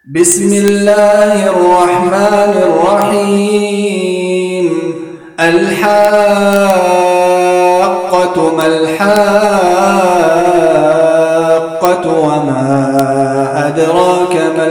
بسم الله الرحمن الرحيم. الحاقة ما الحاقة وما أدراك ما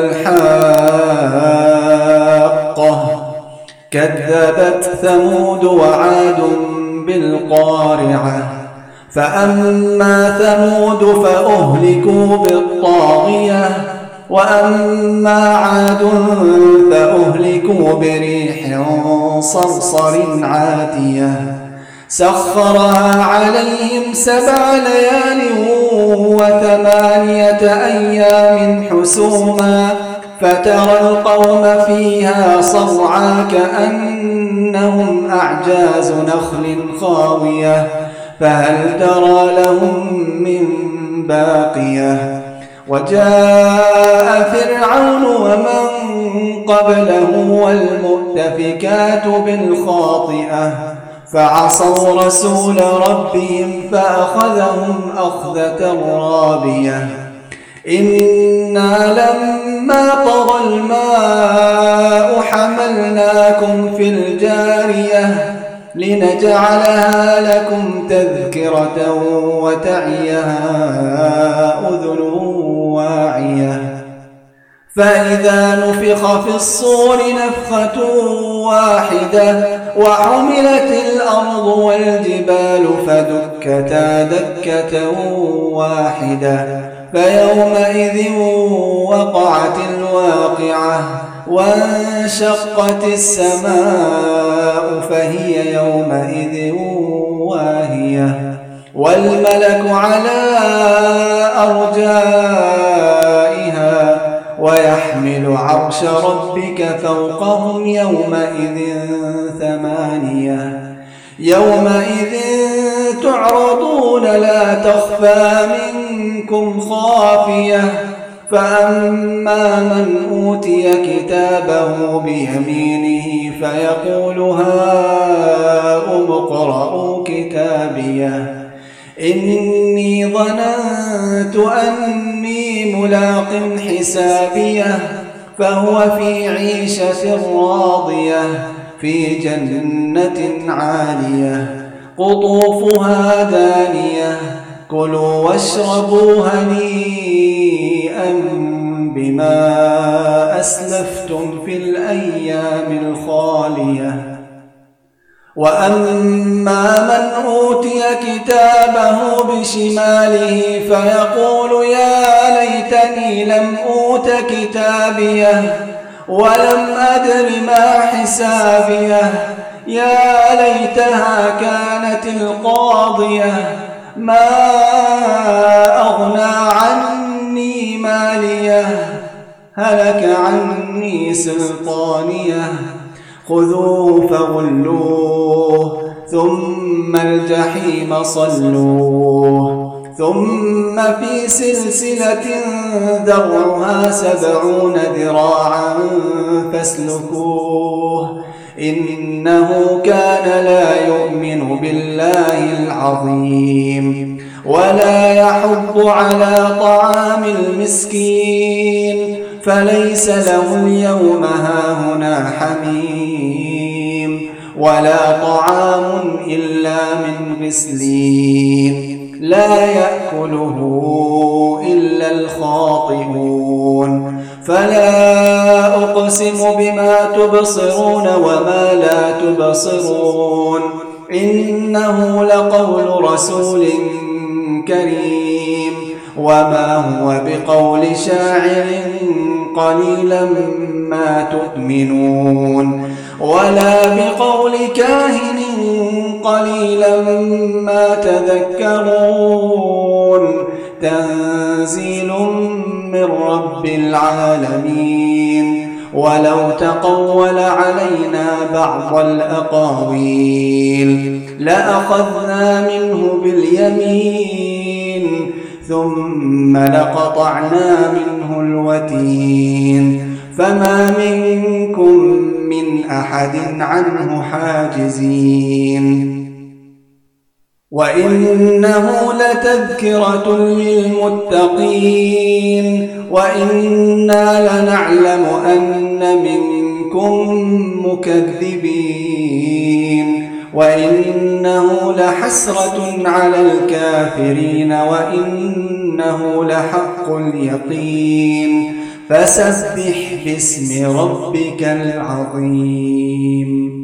الحاقة. كذبت ثمود وعاد بالقارعة. فأما ثمود فأهلكوا بالطاغية وأما عاد فأهلكوا بريح صرصر عاتية سخرها عليهم 7 ليال و8 أيام حسوما فترى القوم فيها صرعى كأنهم أعجاز نخل خاوية فهل ترى لهم من باقية. وجاء فرعون ومن قبله والمؤتفكات بالخاطئة فعصوا رسول ربهم فأخذهم أخذة رابية. إنا لما طغى الماء حملناكم في الجارية لنجعلها لكم تذكرة وتعيها أذن واعية. فإذا نفخ في الصور نفخة واحدة وحملت الأرض والجبال فدكتا دكة واحدة فيومئذ وقعت الواقعة وانشقت السماء فهي يومئذ واهية والملك على أرجائها ويحمل عرش ربك فوقهم يومئذ 8. يومئذ تعرضون لا تخفى منكم خافية. فأما من أوتي كتابه بيمينه فيقول هاؤم اقرءوا كتابيه إني ظننت أني ملاق حسابيه فهو في عيشة راضية في جنة عالية قطوفها دانية كلوا واشربوا هنيئا بما أسلفتم في الأيام الخالية. وأما من أوتي كتابه بشماله فيقول يا ليتني لم أوت كتابيه ولم أدر ما حسابيه يا ليتها كانت القاضية ما أغنى عني ماليه هلك عني سلطانيه خذوه فغلوه ثم الجحيم صلوه ثم في سلسلة ذرعها 70 ذراعا فاسلكوه إنه كان لا يؤمن بالله العظيم ولا يحض على طعام المسكين فليس له اليوم هاهنا حميم ولا طعام إلا من غسلين لا يأكله إلا الخاطئون. فلا أقسم بما تبصرون وما لا تبصرون إنه لقول رسول كريم وما هو بقول شاعر قليلا ما تؤمنون ولا بقول كاهن قليلا ما تذكرون تنزيل من رب العالمين. ولو تقول علينا بعض الأقاويل لأخذنا منه باليمين ثم لقطعنا منه الوتين فما منكم من أحد عنه حاجزين. وإنه لتذكرة للمتقين وإنا لنعلم أن منكم مكذبين وإنه لحسرة على الكافرين وإنه لحق اليقين فسبح باسم ربك العظيم.